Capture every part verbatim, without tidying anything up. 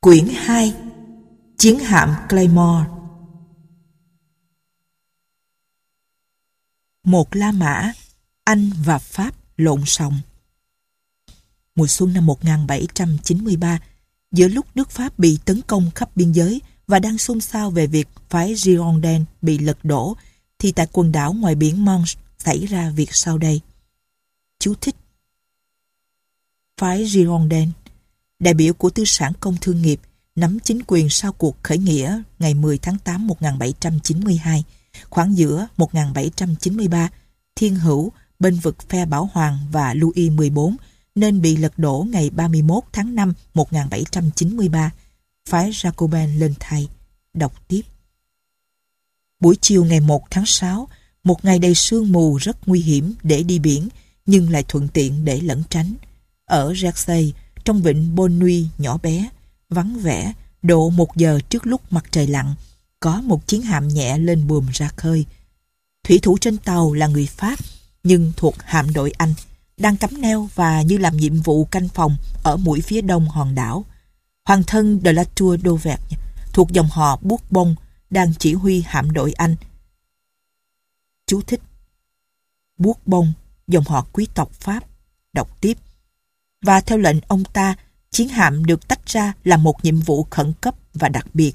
Quyển hai. Chiến hạm Claymore. Một La Mã, Anh và Pháp lộn xộn. Mùa xuân năm một nghìn bảy trăm chín mươi ba, giữa lúc nước Pháp bị tấn công khắp biên giới và đang xôn xao về việc phái Girondin bị lật đổ, thì tại quần đảo ngoài biển Manche xảy ra việc sau đây. Chú thích: phái Girondin, đại biểu của tư sản công thương nghiệp, nắm chính quyền sau cuộc khởi nghĩa ngày mười tháng tám một nghìn bảy trăm chín mươi hai, khoảng giữa một nghìn bảy trăm chín mươi ba, thiên hữu bên vực phe Bảo Hoàng và Louis mười bốn, nên bị lật đổ ngày ba mươi mốt tháng năm một nghìn bảy trăm chín mươi ba. Phái Jacobin lên thay. Đọc tiếp. Buổi chiều ngày một tháng sáu, một ngày đầy sương mù rất nguy hiểm để đi biển, nhưng lại thuận tiện để lẩn tránh. Ở Jersey, trong vịnh Bonne nhỏ bé, vắng vẻ, độ một giờ trước lúc mặt trời lặn, có một chiến hạm nhẹ lên buồm ra khơi. Thủy thủ trên tàu là người Pháp, nhưng thuộc hạm đội Anh, đang cắm neo và như làm nhiệm vụ canh phòng ở mũi phía đông hòn đảo. Hoàng thân de la Tour d'Auvergne, thuộc dòng họ Bourbon, đang chỉ huy hạm đội Anh. Chú thích: Bourbon, dòng họ quý tộc Pháp. Đọc tiếp. Và theo lệnh ông ta, chiến hạm được tách ra làm một nhiệm vụ khẩn cấp và đặc biệt.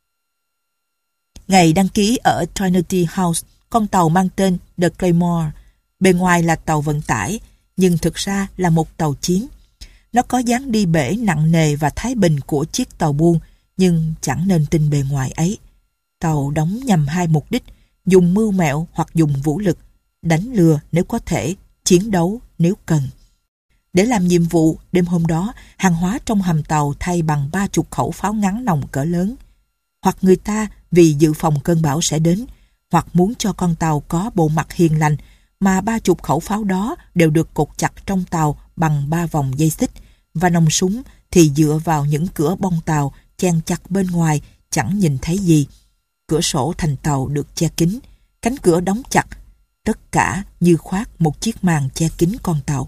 Ngày đăng ký ở Trinity House, con tàu mang tên The Claymore, bề ngoài là tàu vận tải, nhưng thực ra là một tàu chiến. Nó có dáng đi bể nặng nề và thái bình của chiếc tàu buôn, nhưng chẳng nên tin bề ngoài ấy. Tàu đóng nhằm hai mục đích: dùng mưu mẹo hoặc dùng vũ lực, đánh lừa nếu có thể, chiến đấu nếu cần. Để làm nhiệm vụ, đêm hôm đó, hàng hóa trong hầm tàu thay bằng ba chục khẩu pháo ngắn nòng cỡ lớn. Hoặc người ta vì dự phòng cơn bão sẽ đến, hoặc muốn cho con tàu có bộ mặt hiền lành, mà ba chục khẩu pháo đó đều được cột chặt trong tàu bằng ba vòng dây xích, và nòng súng thì dựa vào những cửa bong tàu chen chặt bên ngoài, chẳng nhìn thấy gì. Cửa sổ thành tàu được che kín, cánh cửa đóng chặt, tất cả như khoác một chiếc màn che kín con tàu.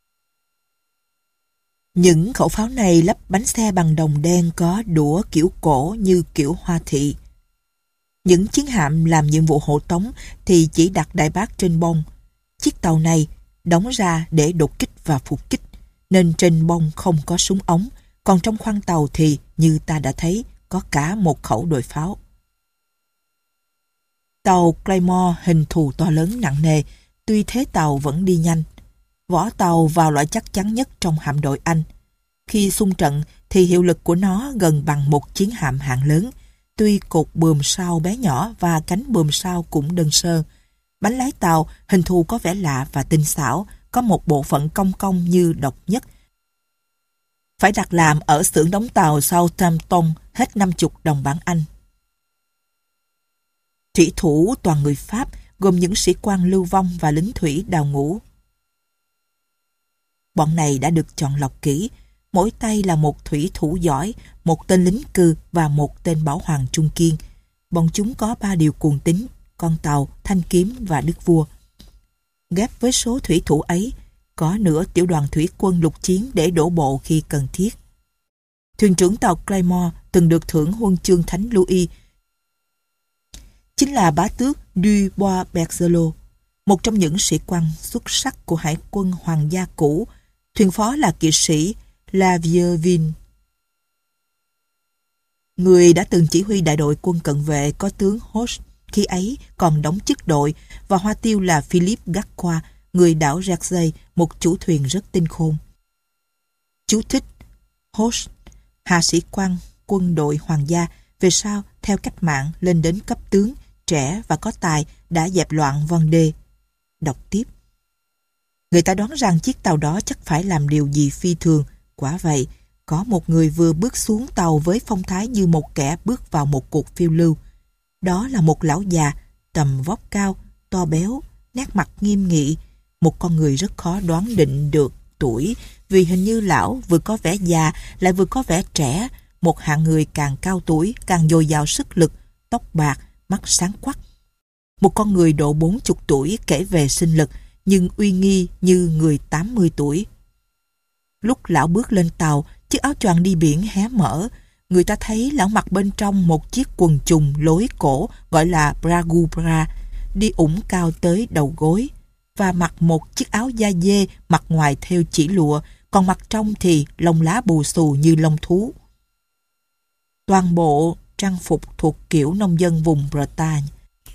Những khẩu pháo này lắp bánh xe bằng đồng đen có đũa kiểu cổ như kiểu Hoa Thị. Những chiến hạm làm nhiệm vụ hộ tống thì chỉ đặt đại bác trên bông. Chiếc tàu này đóng ra để đột kích và phục kích, nên trên bông không có súng ống, còn trong khoang tàu thì, như ta đã thấy, có cả một khẩu đồi pháo. Tàu Claymore hình thù to lớn nặng nề, tuy thế tàu vẫn đi nhanh. Vỏ tàu vào loại chắc chắn nhất trong hạm đội Anh. Khi xung trận thì hiệu lực của nó gần bằng một chiến hạm hạng lớn, tuy cột buồm sau bé nhỏ và cánh buồm sau cũng đơn sơ. Bánh lái tàu hình thù có vẻ lạ và tinh xảo, có một bộ phận cong cong như độc nhất. Phải đặt làm ở xưởng đóng tàu Southampton, hết năm mươi đồng bảng Anh. Thủy thủ toàn người Pháp, gồm những sĩ quan lưu vong và lính thủy đào ngũ. Bọn này đã được chọn lọc kỹ, mỗi tay là một thủy thủ giỏi, một tên lính cư và một tên bảo hoàng trung kiên. Bọn chúng có ba điều cuồng tín: con tàu, thanh kiếm và đức vua. Ghép với số thủy thủ ấy, có nửa tiểu đoàn thủy quân lục chiến để đổ bộ khi cần thiết. Thuyền trưởng tàu Claymore từng được thưởng huân chương Thánh Louis, chính là bá tước du Bois-Bergelot, một trong những sĩ quan xuất sắc của hải quân hoàng gia cũ. Thuyền phó là kỵ sĩ La Vieuville, người đã từng chỉ huy đại đội quân cận vệ có tướng Hoche, khi ấy còn đóng chức đội, và hoa tiêu là Philippe Gacquois, người đảo Jersey, một chủ thuyền rất tinh khôn. Chú thích: Hoche, hạ sĩ quan quân đội hoàng gia, về sau theo cách mạng lên đến cấp tướng, trẻ và có tài, đã dẹp loạn Vendée. Đọc tiếp. Người ta đoán rằng chiếc tàu đó chắc phải làm điều gì phi thường. Quả vậy, có một người vừa bước xuống tàu với phong thái như một kẻ bước vào một cuộc phiêu lưu. Đó là một lão già, tầm vóc cao, to béo, nét mặt nghiêm nghị, một con người rất khó đoán định được tuổi, vì hình như lão vừa có vẻ già lại vừa có vẻ trẻ, một hạng người càng cao tuổi càng dồi dào sức lực, tóc bạc, mắt sáng quắc. Một con người độ bốn chục tuổi kể về sinh lực, nhưng uy nghi như người tám mươi tuổi. Lúc lão bước lên tàu, chiếc áo choàng đi biển hé mở, người ta thấy lão mặc bên trong một chiếc quần chùng lối cổ gọi là bragubra, đi ủng cao tới đầu gối, và mặc một chiếc áo da dê mặt ngoài thêu chỉ lụa, còn mặt trong thì lông lá bù xù như lông thú. Toàn bộ trang phục thuộc kiểu nông dân vùng Bretagne.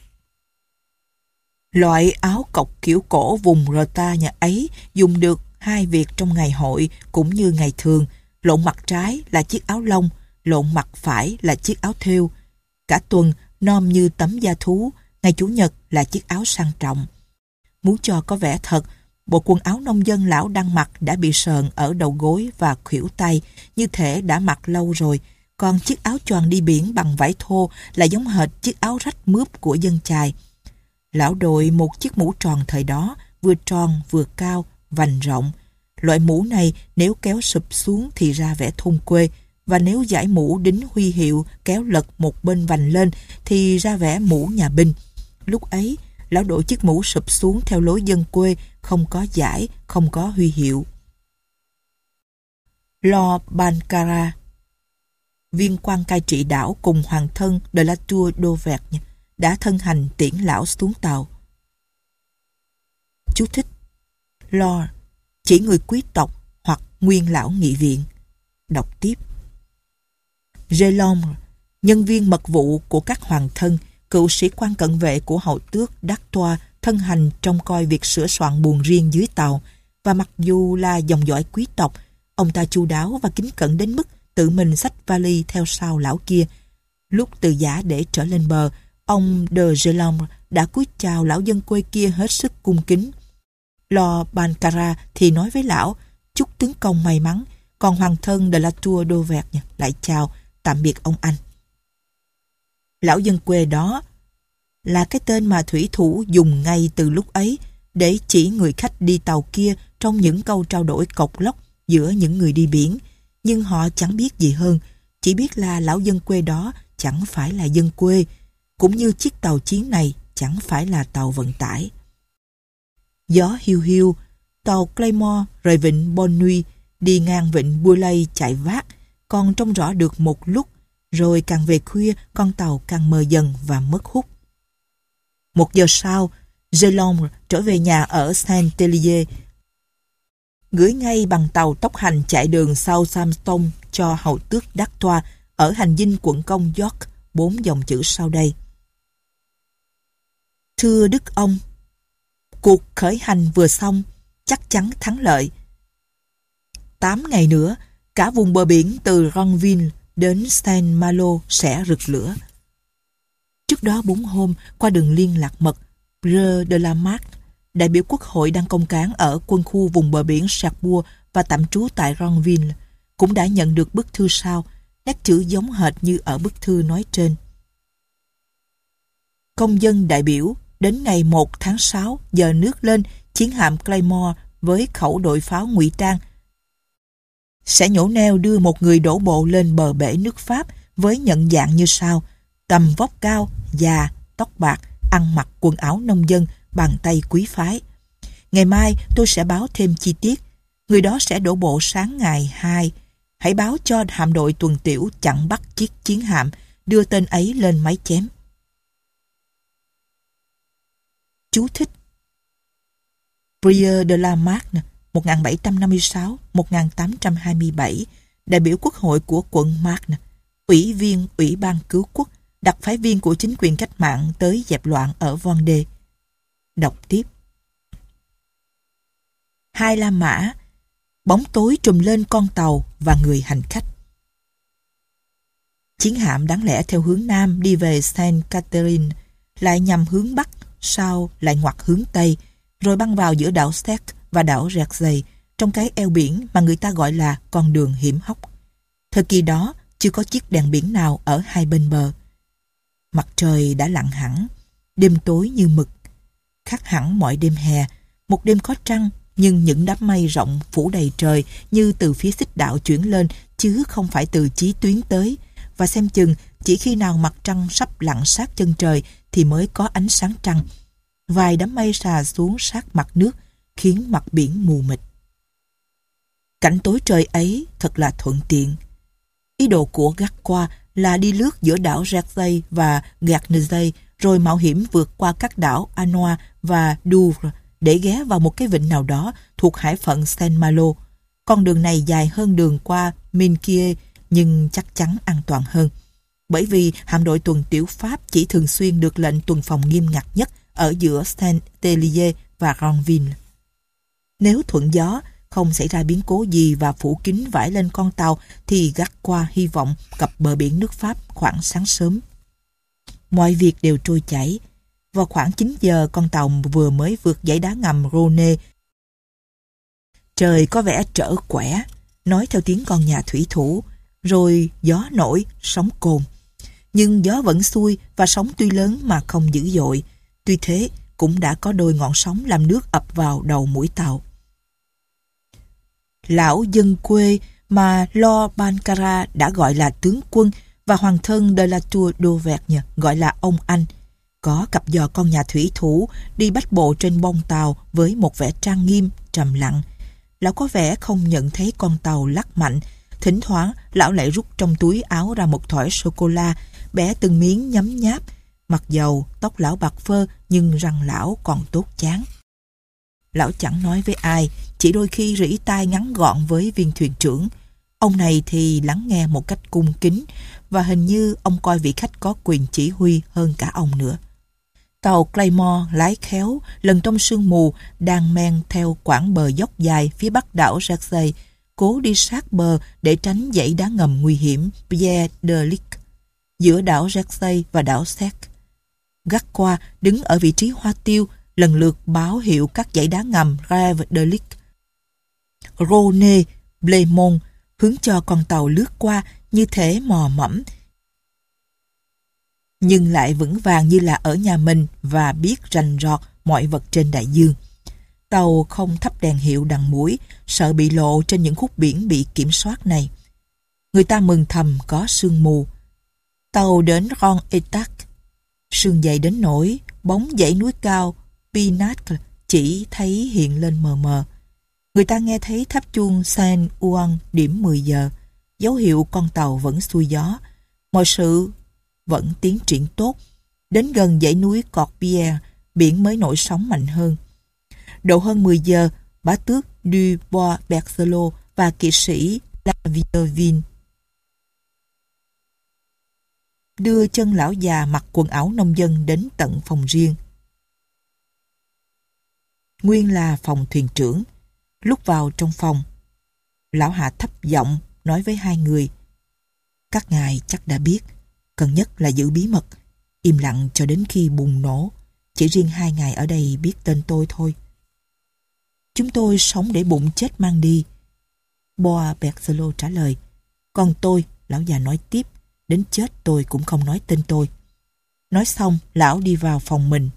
Loại áo cộc kiểu cổ vùng Bretagne ấy dùng được hai việc trong ngày hội cũng như ngày thường. Lộn mặt trái là chiếc áo lông, lộn mặt phải là chiếc áo thêu. Cả tuần nom như tấm da thú, ngày Chủ nhật là chiếc áo sang trọng. Muốn cho có vẻ thật, bộ quần áo nông dân lão đang mặc đã bị sờn ở đầu gối và khuỷu tay, như thể đã mặc lâu rồi. Còn chiếc áo choàng đi biển bằng vải thô là giống hệt chiếc áo rách mướp của dân chài. Lão đội một chiếc mũ tròn thời đó, vừa tròn vừa cao, vành rộng. Loại mũ này nếu kéo sụp xuống thì ra vẻ thôn quê, và nếu dải mũ đính huy hiệu kéo lật một bên vành lên thì ra vẻ mũ nhà binh. Lúc ấy, lão đội chiếc mũ sụp xuống theo lối dân quê, không có dải, không có huy hiệu. Lord Bancara, viên quan cai trị đảo cùng hoàng thân de la Tour d'Auvergne, đã thân hành tiễn lão xuống tàu. Chú thích: Lord chỉ người quý tộc hoặc nguyên lão nghị viện. Đọc tiếp. Gelombre, nhân viên mật vụ của các hoàng thân, cựu sĩ quan cận vệ của hậu tước d'Artois, thân hành trông coi việc sửa soạn buồng riêng dưới tàu, và mặc dù là dòng dõi quý tộc, ông ta chu đáo và kính cẩn đến mức tự mình xách vali theo sau lão kia. Lúc từ giã để trở lên bờ, ông de Gelombre đã cúi chào lão dân quê kia hết sức cung kính. Lord Bancara thì nói với lão chúc tướng công may mắn, còn hoàng thân de la Tour d'Auvergne lại chào tạm biệt ông anh. Lão dân quê đó là cái tên mà thủy thủ dùng ngay từ lúc ấy để chỉ người khách đi tàu kia trong những câu trao đổi cộc lốc giữa những người đi biển, nhưng họ chẳng biết gì hơn, chỉ biết là lão dân quê đó chẳng phải là dân quê, cũng như chiếc tàu chiến này chẳng phải là tàu vận tải. Gió hiu hiu, tàu Claymore rời vịnh Bonnuy đi ngang vịnh Boulay chạy vác, còn trông rõ được một lúc, rồi càng về khuya con tàu càng mờ dần và mất hút. Một giờ sau, Gelombre trở về nhà ở Saint-Hélier, gửi ngay bằng tàu tốc hành chạy đường Southampton cho hậu tước d'Artois ở hành dinh quận công York bốn dòng chữ sau đây. Thưa Đức ông, cuộc khởi hành vừa xong, chắc chắn thắng lợi. Tám ngày nữa, cả vùng bờ biển từ Ranville đến Saint-Malo sẽ rực lửa. Trước đó bốn hôm, qua đường liên lạc mật Breu de la Marque, đại biểu quốc hội đang công cán ở quân khu vùng bờ biển Cherbourg và tạm trú tại Ranville, cũng đã nhận được bức thư sau, nét chữ giống hệt như ở bức thư nói trên. Công dân đại biểu, đến ngày một tháng sáu, giờ nước lên, chiến hạm Claymore với khẩu đội pháo ngụy trang sẽ nhổ neo đưa một người đổ bộ lên bờ bể nước Pháp với nhận dạng như sau: tầm vóc cao, già, tóc bạc, ăn mặc quần áo nông dân, bàn tay quý phái. Ngày mai tôi sẽ báo thêm chi tiết. Người đó sẽ đổ bộ sáng ngày hai. Hãy báo cho hạm đội tuần tiểu chặn bắt chiếc chiến hạm, đưa tên ấy lên máy chém. Chú thích: Breu de la Marque, một nghìn bảy trăm năm mươi sáu đến một nghìn tám trăm hai mươi bảy, đại biểu quốc hội của quận Marne, ủy viên Ủy ban Cứu quốc, đặc phái viên của chính quyền cách mạng tới dẹp loạn ở Vendée. Đọc tiếp. Hai La Mã, bóng tối trùm lên con tàu và người hành khách. Chiến hạm đáng lẽ theo hướng Nam đi về Saint Catherine, lại nhằm hướng Bắc, sau lại ngoặt hướng Tây, rồi băng vào giữa đảo Sec và đảo Jersey, trong cái eo biển mà người ta gọi là con đường hiểm hóc. Thời kỳ đó, chưa có chiếc đèn biển nào ở hai bên bờ. Mặt trời đã lặn hẳn, đêm tối như mực. Khác hẳn mọi đêm hè, một đêm có trăng, nhưng những đám mây rộng phủ đầy trời như từ phía xích đạo chuyển lên, chứ không phải từ chí tuyến tới, và xem chừng chỉ khi nào mặt trăng sắp lặn sát chân trời thì mới có ánh sáng trăng. Vài đám mây xà xuống sát mặt nước, khiến mặt biển mù mịt. Cảnh tối trời ấy thật là thuận tiện. Ý đồ của Gacqua là đi lướt giữa đảo Jersey và Guernesey, rồi mạo hiểm vượt qua các đảo Anoa và Douvres để ghé vào một cái vịnh nào đó thuộc hải phận Saint-Malo. Con đường này dài hơn đường qua Minquier nhưng chắc chắn an toàn hơn, bởi vì hạm đội tuần tiểu Pháp chỉ thường xuyên được lệnh tuần phòng nghiêm ngặt nhất ở giữa Saint-Hélier và Ranville. Nếu thuận gió, không xảy ra biến cố gì và phủ kín vải lên con tàu, thì Gacqua hy vọng cập bờ biển nước Pháp khoảng sáng sớm. Mọi việc đều trôi chảy. Vào khoảng chín giờ, con tàu vừa mới vượt dãy đá ngầm Rhône. Trời có vẻ trở quẻ, nói theo tiếng con nhà thủy thủ, rồi gió nổi, sóng cồn. Nhưng gió vẫn xuôi và sóng tuy lớn mà không dữ dội. Tuy thế, cũng đã có đôi ngọn sóng làm nước ập vào đầu mũi tàu. Lão dân quê mà Lord Bancara đã gọi là tướng quân và hoàng thân de la Tour d'Auvergne gọi là ông anh, có cặp giò con nhà thủy thủ đi bách bộ trên bông tàu với một vẻ trang nghiêm, trầm lặng. Lão có vẻ không nhận thấy con tàu lắc mạnh. Thỉnh thoảng lão lại rút trong túi áo ra một thỏi sô-cô-la, bẻ từng miếng nhấm nháp. Mặc dầu tóc lão bạc phơ nhưng răng lão còn tốt chán. Lão chẳng nói với ai, chỉ đôi khi rỉ tai ngắn gọn với viên thuyền trưởng. Ông này thì lắng nghe một cách cung kính, và hình như ông coi vị khách có quyền chỉ huy hơn cả ông nữa. Tàu Claymore lái khéo, lần trong sương mù, đang men theo quãng bờ dốc dài phía bắc đảo Jersey, cố đi sát bờ để tránh dãy đá ngầm nguy hiểm Pierre de Lic, giữa đảo Jersey và đảo Sec. Gacqua đứng ở vị trí hoa tiêu, lần lượt báo hiệu các dãy đá ngầm Rêve de Lic, Rhône, Blémont, hướng cho con tàu lướt qua như thể mò mẫm, nhưng lại vững vàng như là ở nhà mình và biết rành rọt mọi vật trên đại dương. Tàu không thắp đèn hiệu đằng mũi, sợ bị lộ trên những khúc biển bị kiểm soát này. Người ta mừng thầm có sương mù. Tàu đến Ron Etac. Sương dày đến nỗi bóng dãy núi cao Pinacle chỉ thấy hiện lên mờ mờ. Người ta nghe thấy tháp chuông Saint Ouen điểm mười giờ, dấu hiệu con tàu vẫn xuôi gió. Mọi sự vẫn tiến triển tốt. Đến gần dãy núi Corbière, biển mới nổi sóng mạnh hơn. Độ hơn mười giờ, bá tước du Bois-Berthelot và kỵ sĩ La Vieuville đưa chân lão già mặc quần áo nông dân đến tận phòng riêng. Nguyên là phòng thuyền trưởng. Lúc vào trong phòng, lão hạ thấp giọng nói với hai người: "Các ngài chắc đã biết, cần nhất là giữ bí mật, im lặng cho đến khi bùng nổ. Chỉ riêng hai ngài ở đây biết tên tôi thôi." "Chúng tôi sống để bụng chết mang đi," Bois-Berthelot trả lời. "Còn tôi," lão già nói tiếp, "đến chết tôi cũng không nói tên tôi." Nói xong, lão đi vào phòng mình.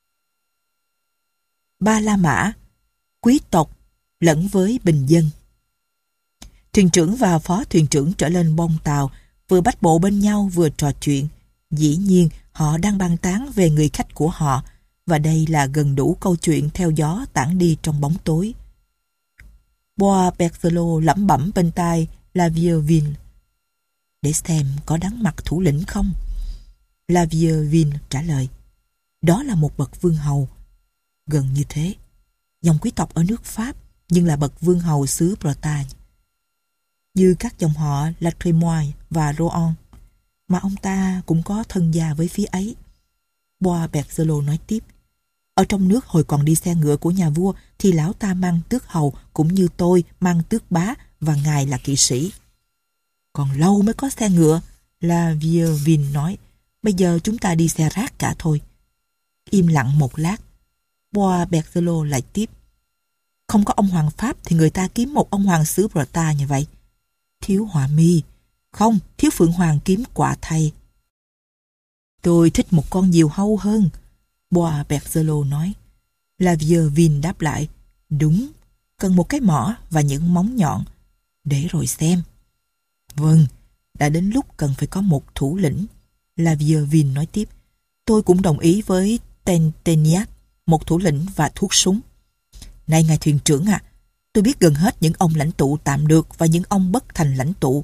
Ba La Mã, quý tộc lẫn với bình dân. Thuyền trưởng và phó thuyền trưởng trở lên bông tàu, vừa bách bộ bên nhau vừa trò chuyện. Dĩ nhiên họ đang bàn tán về người khách của họ, và đây là gần đủ câu chuyện theo gió tản đi trong bóng tối. Bois-Berthelot lẩm bẩm bên tai La Vieuville: "Để xem có đáng mặt thủ lĩnh không?" La Vieuville trả lời: "Đó là một bậc vương hầu." "Gần như thế. Dòng quý tộc ở nước Pháp, nhưng là bậc vương hầu xứ Bretagne, như các dòng họ La Trémoille và Rohan, mà ông ta cũng có thân gia với phía ấy." Bois-Berthelot nói tiếp: "Ở trong nước hồi còn đi xe ngựa của nhà vua thì lão ta mang tước hầu cũng như tôi mang tước bá, và ngài là kỵ sĩ." "Còn lâu mới có xe ngựa," La Vieuville nói. "Bây giờ chúng ta đi xe rác cả thôi." Im lặng một lát, Bois-Berthelot lại tiếp: "Không có ông hoàng Pháp thì người ta kiếm một ông hoàng xứ Bretagne như vậy." "Thiếu họa mi." "Không, thiếu phượng hoàng kiếm quả thay." "Tôi thích một con diều hâu hơn," Bois-Berthelot nói. La Vieuville đáp lại: "Đúng, cần một cái mỏ và những móng nhọn." "Để rồi xem." "Vâng, đã đến lúc cần phải có một thủ lĩnh." La Vieuville nói tiếp: "Tôi cũng đồng ý với Tenteniac, một thủ lĩnh và thuốc súng." "Này ngài thuyền trưởng ạ, à, tôi biết gần hết những ông lãnh tụ tạm được và những ông bất thành lãnh tụ,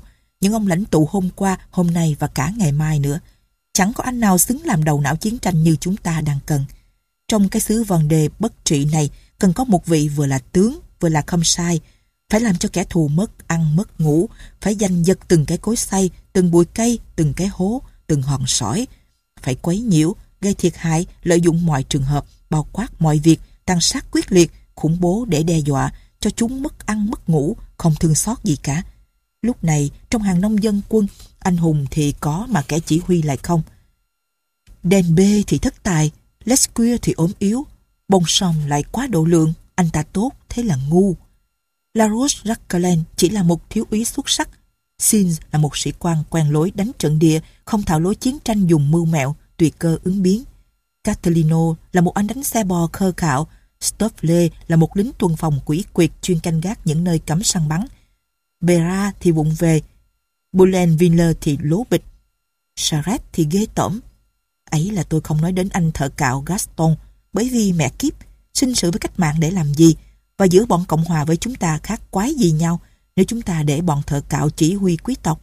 những ông lãnh tụ hôm qua, hôm nay và cả ngày mai nữa. Chẳng có anh nào xứng làm đầu não chiến tranh như chúng ta đang cần. Trong cái xứ Vendée bất trị này, cần có một vị vừa là tướng, vừa là khâm sai, phải làm cho kẻ thù mất ăn mất ngủ, phải giành giật từng cái cối xay, từng bụi cây, từng cái hố, từng hòn sỏi, phải quấy nhiễu, gây thiệt hại, lợi dụng mọi trường hợp, bao quát mọi việc, tàn sát quyết liệt, khủng bố để đe dọa, cho chúng mất ăn mất ngủ, không thương xót gì cả. Lúc này, trong hàng nông dân quân, anh hùng thì có mà kẻ chỉ huy lại không. Denbe thì thất tài, Lescuyer thì ốm yếu, Bonson lại quá độ lượng, anh ta tốt, thế là ngu. La Roche-Jacquelin chỉ là một thiếu úy xuất sắc. Sins là một sĩ quan quen lối đánh trận địa, không thạo lối chiến tranh dùng mưu mẹo, tùy cơ ứng biến. Catalino là một anh đánh xe bò khơ khạo. Stoffle là một lính tuần phòng quỷ quyệt chuyên canh gác những nơi cấm săn bắn. Bera thì vụng về, Boulenville thì lố bịch, Charette thì ghê tởm. Ấy là tôi không nói đến anh thợ cạo Gaston, bởi vì mẹ kiếp, sinh sự với cách mạng để làm gì, và giữa bọn Cộng hòa với chúng ta khác quái gì nhau nếu chúng ta để bọn thợ cạo chỉ huy quý tộc.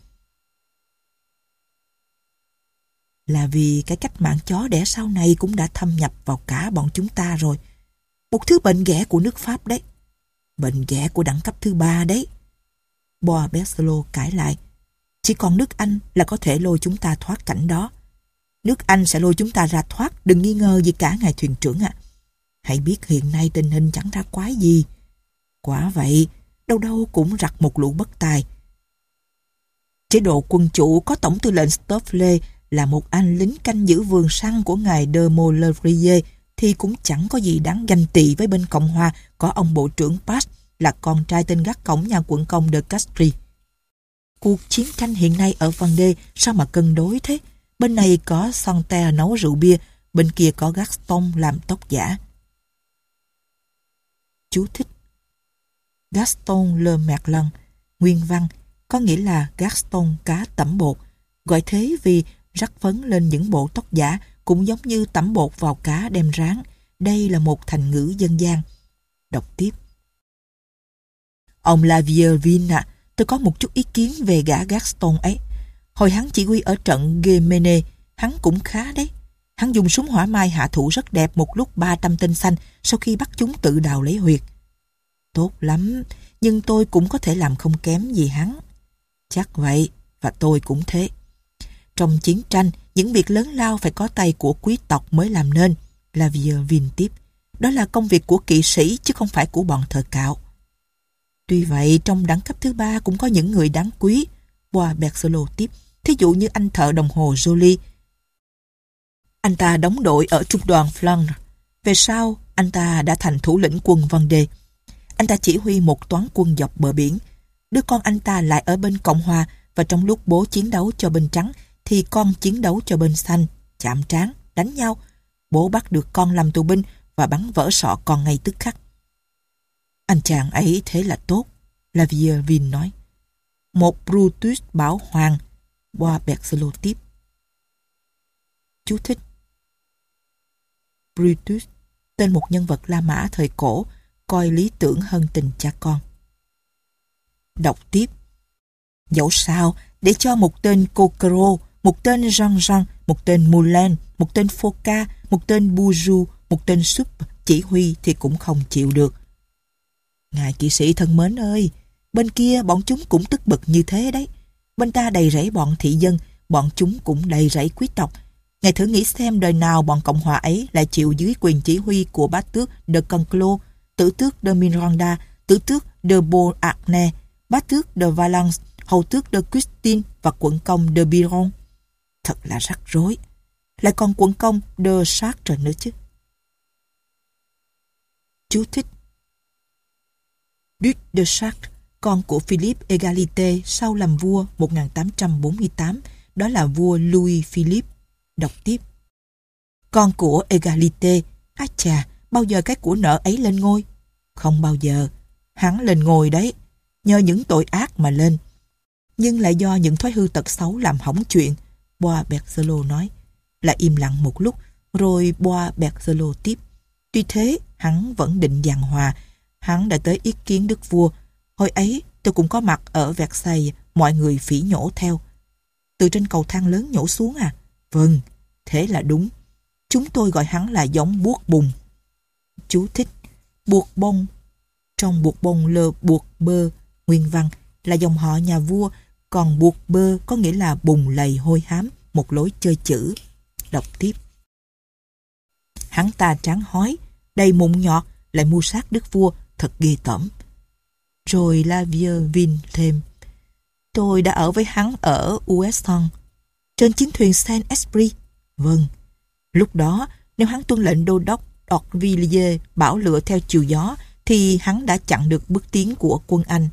Là vì cái cách mạng chó đẻ sau này cũng đã thâm nhập vào cả bọn chúng ta rồi. Một thứ bệnh ghẻ của nước Pháp đấy. Bệnh ghẻ của đẳng cấp thứ ba đấy. Boisberthelot cãi lại. Chỉ còn nước Anh là có thể lôi chúng ta thoát cảnh đó. Nước Anh sẽ lôi chúng ta ra thoát, đừng nghi ngờ gì cả ngài thuyền trưởng ạ. À. Hãy biết hiện nay tình hình chẳng ra quái gì. Quả vậy, đâu đâu cũng rặt một lũ bất tài. Chế độ quân chủ có tổng tư lệnh Stoffle là một anh lính canh giữ vườn săn của ngài de Maulevrier thì cũng chẳng có gì đáng ganh tị với bên Cộng hòa có ông bộ trưởng Pass là con trai tên gác cổng nhà quận công de Castries. Cuộc chiến tranh hiện nay ở Vendée sao mà cân đối thế? Bên này có Santerre nấu rượu bia, bên kia có Gaston làm tóc giả. Chú thích: Gaston Le Merlan, nguyên văn, có nghĩa là Gaston cá tẩm bột, gọi thế vì rắc phấn lên những bộ tóc giả cũng giống như tẩm bột vào cá đem rán. Đây là một thành ngữ dân gian. Đọc tiếp. Ông Lavierville ạ, à, tôi có một chút ý kiến về gã Gaston ấy. Hồi hắn chỉ huy ở trận Guémené, hắn cũng khá đấy. Hắn dùng súng hỏa mai hạ thủ rất đẹp một lúc ba trăm tên xanh sau khi bắt chúng tự đào lấy huyệt. Tốt lắm, nhưng tôi cũng có thể làm không kém gì hắn. Chắc vậy, và tôi cũng thế. Trong chiến tranh, những việc lớn lao phải có tay của quý tộc mới làm nên. Lavierville tiếp. Đó là công việc của kỵ sĩ chứ không phải của bọn thợ cạo. Tuy vậy, trong đẳng cấp thứ ba cũng có những người đáng quý. Boisberthelot tiếp. Thí dụ như anh thợ đồng hồ Joly. Anh ta đóng đội ở trung đoàn Flandre. Về sau, anh ta đã thành thủ lĩnh quân Vendée. Anh ta chỉ huy một toán quân dọc bờ biển. Đứa con anh ta lại ở bên Cộng hòa, và trong lúc bố chiến đấu cho bên trắng thì con chiến đấu cho bên xanh, chạm trán, đánh nhau. Bố bắt được con làm tù binh và bắn vỡ sọ con ngay tức khắc. Anh chàng ấy thế là tốt, Lavierville nói. Một Brutus bảo hoàng, Boisberthelot tiếp. Chú thích: Brutus, tên một nhân vật La Mã thời cổ, coi lý tưởng hơn tình cha con. Đọc tiếp. Dẫu sao, để cho một tên Coquereau, một tên Jean-Jean, một tên Moulin, một tên Foucault, một tên Bourgeois, một tên Sup chỉ huy thì cũng không chịu được. Ngài kỵ sĩ thân mến ơi, bên kia bọn chúng cũng tức bực như thế đấy. Bên ta đầy rẫy bọn thị dân, bọn chúng cũng đầy rẫy quý tộc. Ngài thử nghĩ xem đời nào bọn Cộng hòa ấy lại chịu dưới quyền chỉ huy của bá tước de Conclos, tử tước de Miranda, tử tước de Beauharnais, bá tước de Valence, hầu tước de Custine và quận công de Biron. Thật là rắc rối. Lại còn quận công de Chartres nữa chứ. Chú thích: Duc de Chartres, con của Philippe Égalité sau làm vua một nghìn tám trăm bốn mươi tám, đó là vua Louis Philippe. Đọc tiếp. Con của Égalité, á chà, bao giờ cái của nợ ấy lên ngôi? Không bao giờ. Hắn lên ngôi đấy, nhờ những tội ác mà lên. Nhưng lại do những thói hư tật xấu làm hỏng chuyện, Boisberthelot nói. Lại im lặng một lúc, rồi Boisberthelot tiếp. Tuy thế, hắn vẫn định giằng hòa. Hắn đã tới ý kiến đức vua. Hồi ấy, tôi cũng có mặt ở Versailles mọi người phỉ nhổ theo. Từ trên cầu thang lớn nhổ xuống à? Vâng, thế là đúng. Chúng tôi gọi hắn là giống buốt bùng. Chú thích: buộc bông trong buộc bông lơ buộc bơ nguyên văn là dòng họ nhà vua, còn buộc bơ có nghĩa là bùng lầy hôi hám, một lối chơi chữ. Đọc tiếp. Hắn ta trán hói, đầy mụn nhọt, lại mưu sát đức vua, thật ghê tởm. Rồi La Vieux Vin thêm: tôi đã ở với hắn ở Ouessant, trên chiến thuyền Saint-Esprit. Vâng. Lúc đó, nếu hắn tuân lệnh đô đốc Orvilliers bảo lựa theo chiều gió, thì hắn đã chặn được bước tiến của quân Anh.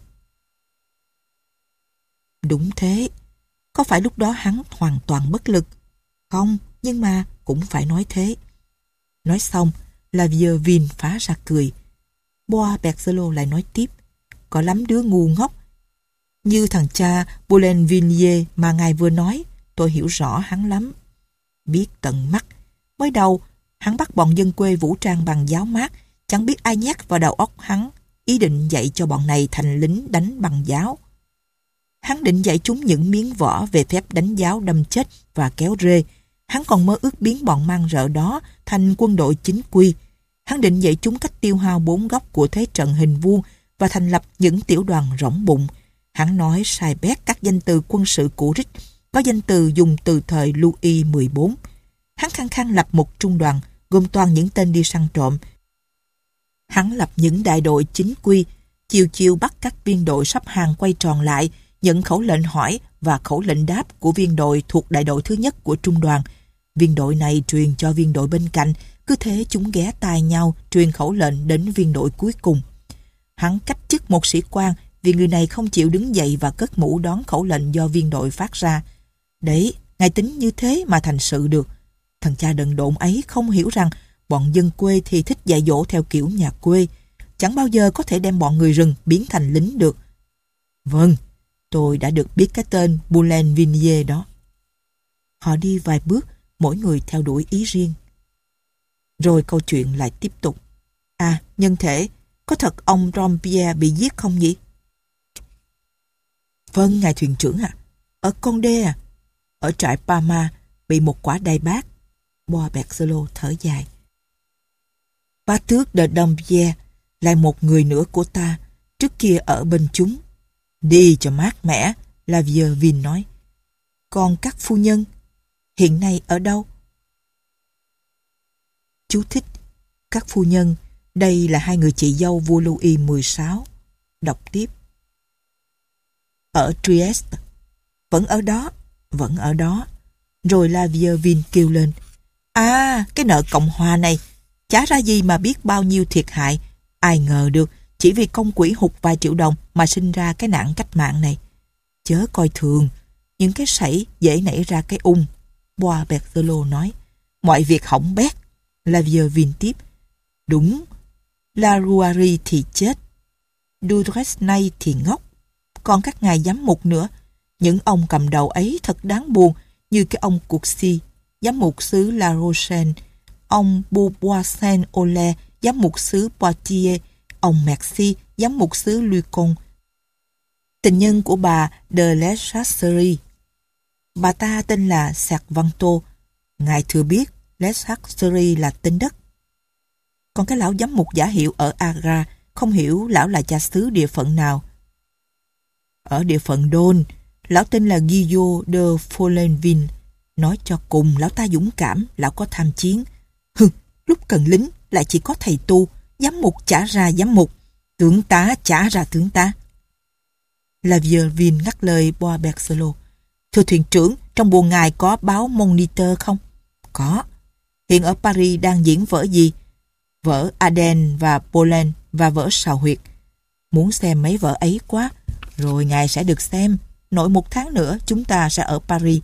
Đúng thế. Có phải lúc đó hắn hoàn toàn bất lực? Không, nhưng mà cũng phải nói thế. Nói xong, La Vieux Vin phá ra cười. Bois Berthelot lại nói tiếp: có lắm đứa ngu ngốc như thằng cha Boulainvilliers mà ngài vừa nói. Tôi hiểu rõ hắn lắm, biết tận mắt. Mới đầu hắn bắt bọn dân quê vũ trang bằng giáo mát, chẳng biết ai nhắc vào đầu óc hắn ý định dạy cho bọn này thành lính đánh bằng giáo. Hắn định dạy chúng những miếng võ về phép đánh giáo đâm chết và kéo rê. Hắn còn mơ ước biến bọn mang rợ đó thành quân đội chính quy. Hắn định dạy chúng cách tiêu hao bốn góc của thế trận hình vuông và thành lập những tiểu đoàn rỗng bụng. Hắn nói sai bét các danh từ quân sự cũ rích, có danh từ dùng từ thời Louis mười bốn. Hắn khăng khăng lập một trung đoàn gồm toàn những tên đi săn trộm. Hắn lập những đại đội chính quy, chiều chiều bắt các viên đội sắp hàng quay tròn lại, nhận khẩu lệnh hỏi và khẩu lệnh đáp của viên đội thuộc đại đội thứ nhất của trung đoàn. Viên đội này truyền cho viên đội bên cạnh, cứ thế chúng ghé tai nhau truyền khẩu lệnh đến viên đội cuối cùng. Hắn cách chức một sĩ quan vì người này không chịu đứng dậy và cất mũ đón khẩu lệnh do viên đội phát ra. Đấy, ngài tính như thế mà thành sự được. Thằng cha đần độn ấy không hiểu rằng bọn dân quê thì thích dạy dỗ theo kiểu nhà quê, chẳng bao giờ có thể đem bọn người rừng biến thành lính được. Vâng, tôi đã được biết cái tên Boulainvilliers đó. Họ đi vài bước, mỗi người theo đuổi ý riêng. Rồi câu chuyện lại tiếp tục. À, nhân thể, có thật ông Rompierre bị giết không nhỉ? Vâng, ngài thuyền trưởng ạ. À. Ở Condé à? Ở trại Parma, bị một quả đài bác. Bois Berthelot thở dài. Bá tước de Dampierre, lại một người nữa của ta, trước kia ở bên chúng. Đi cho mát mẻ, La Vieux Vin nói. Còn các phu nhân, hiện nay ở đâu? Chú thích: các phu nhân, đây là hai người chị dâu vua Louis mười sáu. Đọc tiếp. Ở Trieste. Vẫn ở đó, vẫn ở đó. Rồi La Vieux Vin kêu lên. À, cái nợ Cộng hòa này, chả ra gì mà biết bao nhiêu thiệt hại. Ai ngờ được, chỉ vì công quỹ hụt vài triệu đồng mà sinh ra cái nạn cách mạng này. Chớ coi thường, những cái sảy dễ nảy ra cái ung. Bois Berthelot nói. Mọi việc hỏng bét. La Vieux Vin tiếp. Đúng, La Rouarie thì chết, Duresnay thì ngốc. Còn các ngài giám mục nữa, những ông cầm đầu ấy thật đáng buồn, như cái ông Courcy, giám mục xứ La Rochelle, ông Beauvoisin-Ole, giám mục xứ Poitiers, ông Merci, giám mục xứ Luçon, tình nhân của bà de Leschasserie. Bà ta tên là Servanto. Ngài thừa biết Leschasserie là tên đất. Còn cái lão giám mục giả hiệu ở Agra, không hiểu lão là cha xứ địa phận nào. Ở địa phận Đôn, lão tên là Guillaume de Follenville. Nói cho cùng, lão ta dũng cảm, lão có tham chiến. Hừ, lúc cần lính lại chỉ có thầy tu, giám mục trả ra giám mục, tướng tá trả ra tướng tá. La Vieux Vin ngắt lời Bois Berthelot. Thưa thuyền trưởng, trong buồng ngài có báo Moniteur không? Có. Hiện ở Paris đang diễn vở gì? Vở Aden và Pollen và vở Sào Huyệt. Muốn xem mấy vở ấy quá. Rồi ngài sẽ được xem. Nội một tháng nữa chúng ta sẽ ở Paris.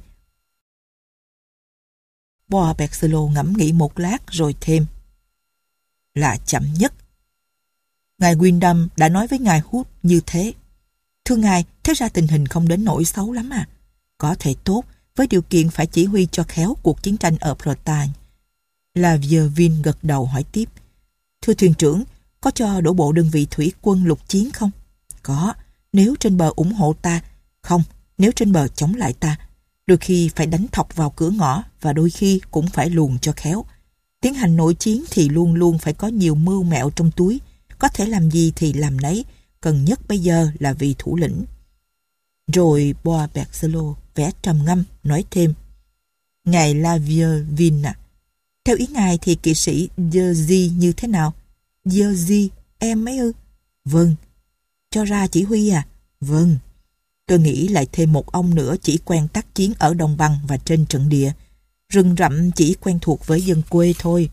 Bois Berthelot ngẫm nghĩ một lát rồi thêm. Là chậm nhất. Ngài Windham đã nói với ngài Hood như thế. Thưa ngài, thế ra tình hình không đến nỗi xấu lắm à? Có thể tốt, với điều kiện phải chỉ huy cho khéo cuộc chiến tranh ở Bretagne. La Vieux Vin gật đầu hỏi tiếp. Thưa thuyền trưởng, có cho đổ bộ đơn vị thủy quân lục chiến không? Có, nếu trên bờ ủng hộ ta, Không, nếu trên bờ chống lại ta, đôi khi phải đánh thọc vào cửa ngõ và đôi khi cũng phải luồn cho khéo. Tiến hành nội chiến thì luôn luôn phải có nhiều mưu mẹo trong túi. Có thể làm gì thì làm nấy, cần nhất bây giờ là vị thủ lĩnh. Rồi Boisbergelot vẽ trầm ngâm nói thêm: Ngài La Vieuville à, theo ý ngài thì kỵ sĩ Jerzy như thế nào? Jerzy, em ấy ư? Vâng. Cho ra chỉ huy à? Vâng. Tôi nghĩ lại thêm một ông nữa chỉ quen tác chiến ở đồng bằng và trên trận địa. Rừng rậm chỉ quen thuộc với dân quê thôi.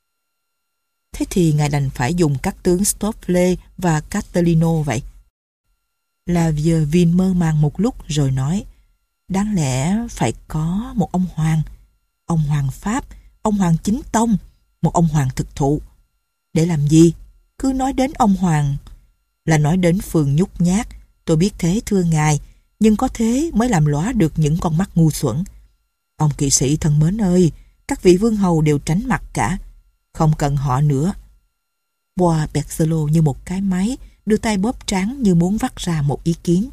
Thế thì ngài đành phải dùng các tướng Stoffle và Castellino vậy. La Vieuville mơ màng một lúc rồi nói: Đáng lẽ phải có một ông hoàng. Ông hoàng Pháp, ông hoàng chính tông, một ông hoàng thực thụ. Để làm gì? Cứ nói đến ông hoàng là nói đến phường nhút nhát. Tôi biết thế thưa ngài, nhưng có thế mới làm lóa được những con mắt ngu xuẩn. Ông kỵ sĩ thân mến ơi, các vị vương hầu đều tránh mặt cả. Không cần họ nữa. Boisbergelot như một cái máy, đưa tay bóp trán như muốn vắt ra một ý kiến.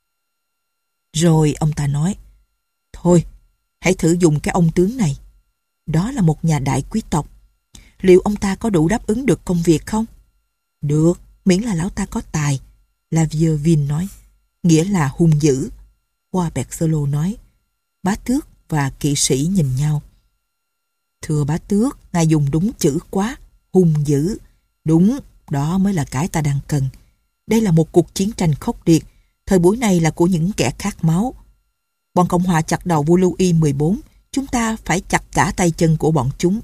Rồi ông ta nói: Thôi, hãy thử dùng cái ông tướng này. Đó là một nhà đại quý tộc. Liệu ông ta có đủ đáp ứng được công việc không? Được, miễn là lão ta có tài. La Vieuville nói. Nghĩa là hung dữ. Boisbergelot nói. Bá tước và kỵ sĩ nhìn nhau. Thưa bá tước, ngài dùng đúng chữ quá. Hung dữ. Đúng, đó mới là cái ta đang cần. Đây là một cuộc chiến tranh khốc liệt. Thời buổi này là của những kẻ khát máu. Bọn Cộng hòa chặt đầu vua Louis mười bốn. Chúng ta phải chặt cả tay chân của bọn chúng.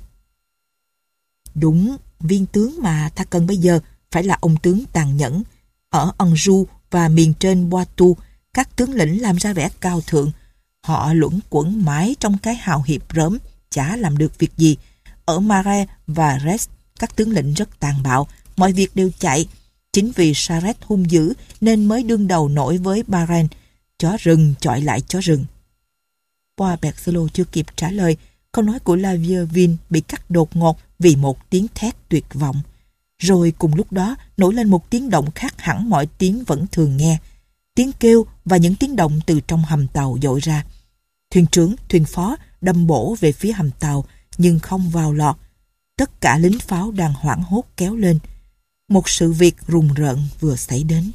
Đúng, viên tướng mà ta cần bây giờ phải là ông tướng tàn nhẫn. Ở Anjou và miền trên Poitou, các tướng lĩnh làm ra vẻ cao thượng. Họ luẩn quẩn mãi trong cái hào hiệp rớm, chả làm được việc gì. Ở Marais và Retz, các tướng lĩnh rất tàn bạo, mọi việc đều chạy. Chính vì Charette hung dữ nên mới đương đầu nổi với Barren. Chó rừng chọi lại chó rừng. Boisbergelot chưa kịp trả lời, câu nói của La Vieuville bị cắt đột ngột vì một tiếng thét tuyệt vọng. Rồi cùng lúc đó nổi lên một tiếng động khác hẳn mọi tiếng vẫn thường nghe. Tiếng kêu và những tiếng động từ trong hầm tàu dội ra. Thuyền trưởng, thuyền phó đâm bổ về phía hầm tàu nhưng không vào lọt. Tất cả lính pháo đang hoảng hốt kéo lên. Một sự việc rùng rợn vừa xảy đến.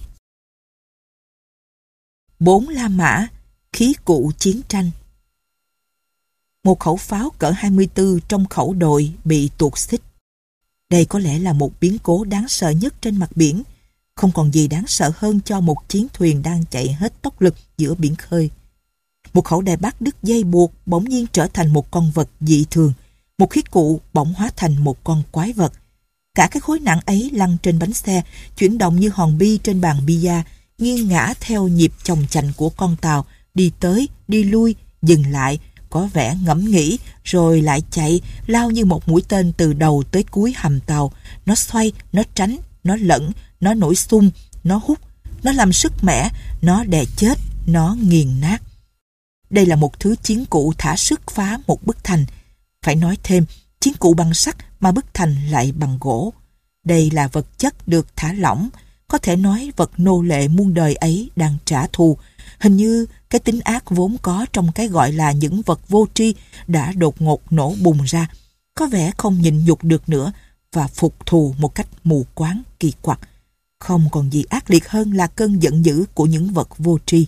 Bốn La Mã, khí cụ chiến tranh. Một khẩu pháo cỡ hai mươi tư trong khẩu đội bị tuột xích. Đây có lẽ là một biến cố đáng sợ nhất trên mặt biển. Không còn gì đáng sợ hơn cho một chiến thuyền đang chạy hết tốc lực giữa biển khơi. Một khẩu đài bắc đứt dây buộc bỗng nhiên trở thành một con vật dị thường. Một khí cụ bỗng hóa thành một con quái vật. Cả cái khối nặng ấy lăn trên bánh xe, chuyển động như hòn bi trên bàn bia, nghiêng ngã theo nhịp chồng chành của con tàu, đi tới, đi lui, dừng lại, có vẻ ngẫm nghĩ, rồi lại chạy, lao như một mũi tên từ đầu tới cuối hầm tàu. Nó xoay, nó tránh, nó lẫn, nó nổi xung, nó hút, nó làm sức mẻ, nó đè chết, nó nghiền nát. Đây là một thứ chiến cụ thả sức phá một bức thành. Phải nói thêm, chiến cụ bằng sắt mà bức thành lại bằng gỗ. Đây là vật chất được thả lỏng, có thể nói vật nô lệ muôn đời ấy đang trả thù. Hình như cái tính ác vốn có trong cái gọi là những vật vô tri đã đột ngột nổ bùng ra, có vẻ không nhịn nhục được nữa và phục thù một cách mù quáng kỳ quặc. Không còn gì ác liệt hơn là cơn giận dữ của những vật vô tri.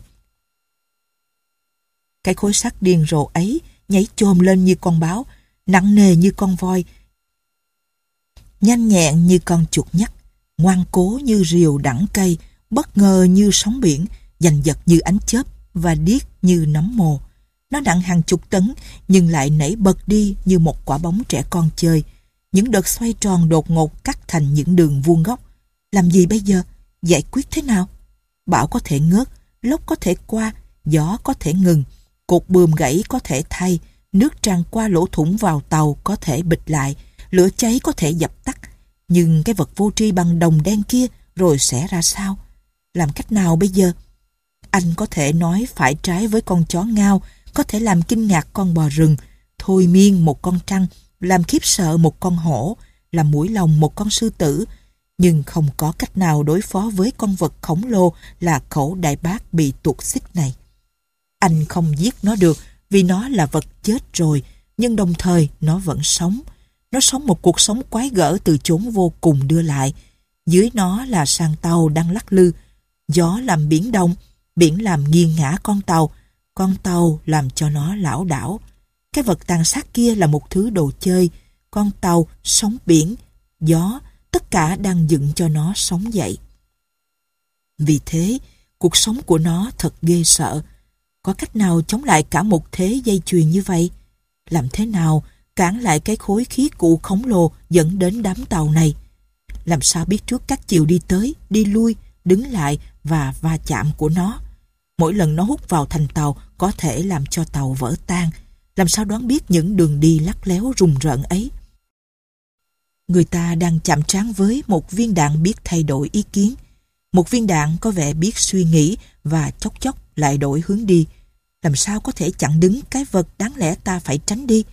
Cái khối sắt điên rồ ấy nhảy chồm lên như con báo, nặng nề như con voi, nhanh nhẹn như con chuột nhắt, ngoan cố như rìu đẳng cây, bất ngờ như sóng biển, giành giật như ánh chớp và điếc như nấm mồ. Nó nặng hàng chục tấn nhưng lại nảy bật đi như một quả bóng trẻ con chơi. Những đợt xoay tròn đột ngột cắt thành những đường vuông góc. Làm gì bây giờ? Giải quyết thế nào? Bão có thể ngớt, lốc có thể qua, gió có thể ngừng, cột buồm gãy có thể thay, nước tràn qua lỗ thủng vào tàu có thể bịt lại, lửa cháy có thể dập tắt. Nhưng cái vật vô tri bằng đồng đen kia rồi sẽ ra sao? Làm cách nào bây giờ? Anh có thể nói phải trái với con chó ngao, có thể làm kinh ngạc con bò rừng, thôi miên một con trăng, làm khiếp sợ một con hổ, làm mũi lòng một con sư tử. Nhưng không có cách nào đối phó với con vật khổng lồ là khẩu đại bác bị tuột xích này. Anh không giết nó được vì nó là vật chết rồi, nhưng đồng thời nó vẫn sống. Nó sống một cuộc sống quái gở từ chốn vô cùng đưa lại. Dưới nó là sang tàu đang lắc lư. Gió làm biển động, biển làm nghiêng ngã con tàu, con tàu làm cho nó lảo đảo. Cái vật tàn sát kia là một thứ đồ chơi, con tàu, sóng biển, gió, tất cả đang dựng cho nó sống dậy. Vì thế, cuộc sống của nó thật ghê sợ. Có cách nào chống lại cả một thế dây chuyền như vậy? Làm thế nào cản lại cái khối khí cụ khổng lồ dẫn đến đám tàu này? Làm sao biết trước các chiều đi tới, đi lui, đứng lại và va chạm của nó? Mỗi lần nó hút vào thành tàu có thể làm cho tàu vỡ tan. Làm sao đoán biết những đường đi lắc léo rùng rợn ấy? Người ta đang chạm trán với một viên đạn biết thay đổi ý kiến. Một viên đạn có vẻ biết suy nghĩ và chốc chốc lại đổi hướng đi. Làm sao có thể chặn đứng cái vật đáng lẽ ta phải tránh đi?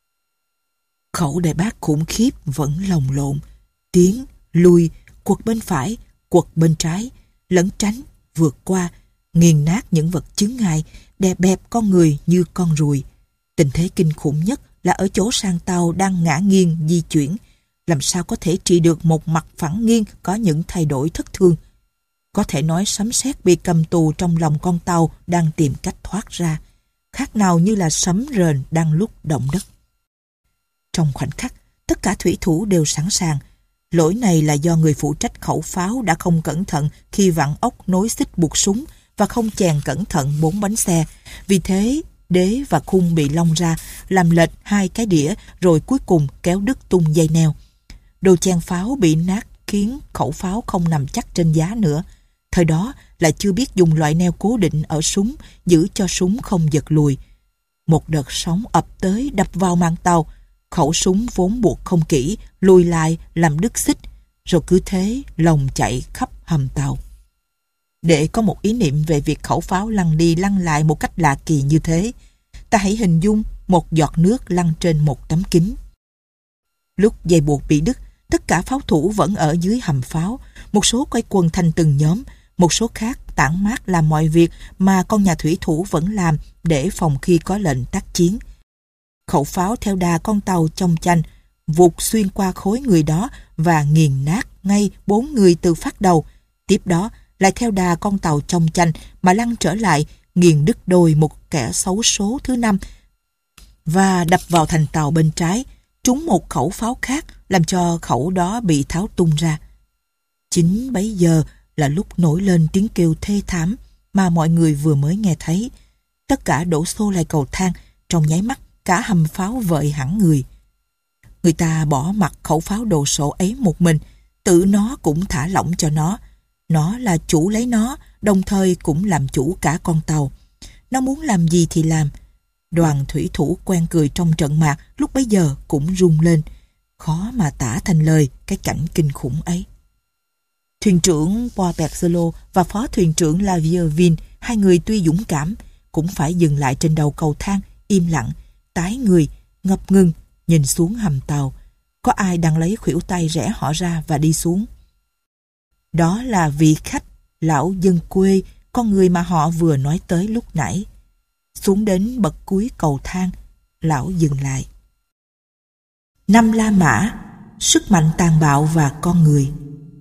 Khẩu đại bác khủng khiếp vẫn lồng lộn, tiến, lui, quật bên phải, quật bên trái, lẩn tránh, vượt qua, nghiền nát những vật chướng ngại, đè bẹp con người như con ruồi. Tình thế kinh khủng nhất là ở chỗ sang tàu đang ngã nghiêng di chuyển. Làm sao có thể trị được một mặt phẳng nghiêng có những thay đổi thất thường? Có thể nói sấm sét bị cầm tù trong lòng con tàu đang tìm cách thoát ra, khác nào như là sấm rền đang lúc động đất. Trong khoảnh khắc, tất cả thủy thủ đều sẵn sàng. Lỗi này là do người phụ trách khẩu pháo đã không cẩn thận khi vặn ốc nối xích buộc súng và không chèn cẩn thận bốn bánh xe. Vì thế, đế và khung bị lông ra, làm lệch hai cái đĩa rồi cuối cùng kéo đứt tung dây neo. Đồ chèn pháo bị nát khiến khẩu pháo không nằm chắc trên giá nữa. Thời đó lại chưa biết dùng loại neo cố định ở súng giữ cho súng không giật lùi. Một đợt sóng ập tới đập vào mạn tàu. Khẩu súng vốn buộc không kỹ lùi lại làm đứt xích, rồi cứ thế lồng chạy khắp hầm tàu. Để có một ý niệm về việc khẩu pháo lăn đi lăn lại một cách lạ kỳ như thế, ta hãy hình dung một giọt nước lăn trên một tấm kính. Lúc dây buộc bị đứt, tất cả pháo thủ vẫn ở dưới hầm pháo. Một số quay quần thành từng nhóm, một số khác tản mát làm mọi việc mà con nhà thủy thủ vẫn làm để phòng khi có lệnh tác chiến. Khẩu pháo theo đà con tàu chông chanh, vụt xuyên qua khối người đó và nghiền nát ngay bốn người từ phát đầu. Tiếp đó lại theo đà con tàu chông chanh mà lăn trở lại, nghiền đứt đôi một kẻ xấu số thứ năm và đập vào thành tàu bên trái, trúng một khẩu pháo khác làm cho khẩu đó bị tháo tung ra. Chính bấy giờ là lúc nổi lên tiếng kêu thê thảm mà mọi người vừa mới nghe thấy. Tất cả đổ xô lại cầu thang, trong nháy mắt cả hầm pháo vợi hẳn người. Người ta bỏ mặc khẩu pháo đồ sộ ấy một mình, tự nó cũng thả lỏng cho nó. Nó là chủ lấy nó, đồng thời cũng làm chủ cả con tàu. Nó muốn làm gì thì làm. Đoàn thủy thủ quen cười trong trận mạc lúc bấy giờ cũng rung lên. Khó mà tả thành lời cái cảnh kinh khủng ấy. Thuyền trưởng Boisbergelot và phó thuyền trưởng La Vieuville, hai người tuy dũng cảm, cũng phải dừng lại trên đầu cầu thang, im lặng, tái người, ngập ngừng, nhìn xuống hầm tàu. Có ai đang lấy khuỷu tay rẽ họ ra và đi xuống. Đó là vị khách, lão dân quê, con người mà họ vừa nói tới lúc nãy. Xuống đến bậc cuối cầu thang, lão dừng lại. Năm La Mã, sức mạnh tàn bạo và con người.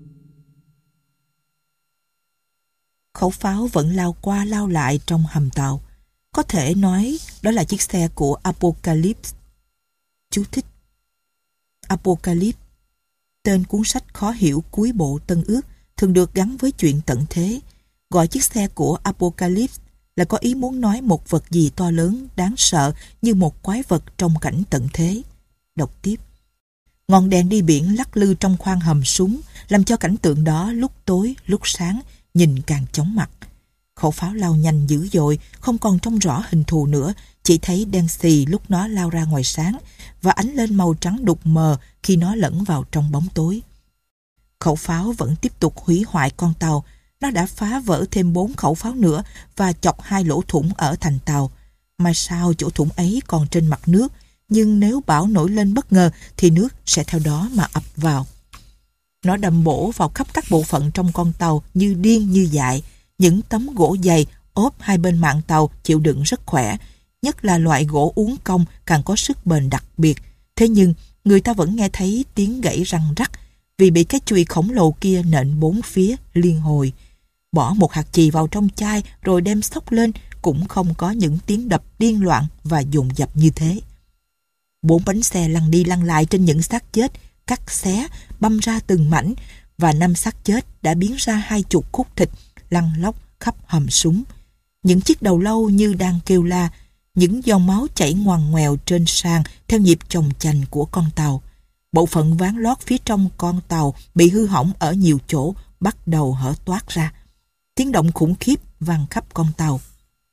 Khẩu pháo vẫn lao qua lao lại trong hầm tàu. Có thể nói đó là chiếc xe của Apocalypse. Chú thích: Apocalypse, tên cuốn sách khó hiểu cuối bộ Tân Ước, thường được gắn với chuyện tận thế. Gọi chiếc xe của Apocalypse là có ý muốn nói một vật gì to lớn, đáng sợ như một quái vật trong cảnh tận thế. Đọc tiếp: ngọn đèn đi biển lắc lư trong khoang hầm súng, làm cho cảnh tượng đó lúc tối lúc sáng nhìn càng chóng mặt. Khẩu pháo lao nhanh dữ dội, không còn trông rõ hình thù nữa, chỉ thấy đen xì lúc nó lao ra ngoài sáng và ánh lên màu trắng đục mờ khi nó lẫn vào trong bóng tối. Khẩu pháo vẫn tiếp tục hủy hoại con tàu. Nó đã phá vỡ thêm bốn khẩu pháo nữa và chọc hai lỗ thủng ở thành tàu. Mà sao chỗ thủng ấy còn trên mặt nước, nhưng nếu bão nổi lên bất ngờ thì nước sẽ theo đó mà ập vào. Nó đâm bổ vào khắp các bộ phận trong con tàu như điên như dại. Những tấm gỗ dày ốp hai bên mạn tàu chịu đựng rất khỏe, nhất là loại gỗ uốn cong càng có sức bền đặc biệt. Thế nhưng người ta vẫn nghe thấy tiếng gãy răng rắc vì bị cái chùy khổng lồ kia nện bốn phía liên hồi. Bỏ một hạt chì vào trong chai rồi đem xốc lên cũng không có những tiếng đập điên loạn và dồn dập như thế. Bốn bánh xe lăn đi lăn lại trên những xác chết, cắt xé, băm ra từng mảnh, và năm xác chết đã biến ra hai chục khúc thịt lăn lóc khắp hầm súng. Những chiếc đầu lâu như đang kêu la, những dòng máu chảy ngoằn ngoèo trên sàn theo nhịp chồng chành của con tàu. Bộ phận ván lót phía trong con tàu bị hư hỏng ở nhiều chỗ bắt đầu hở toát ra. Tiếng động khủng khiếp vang khắp con tàu.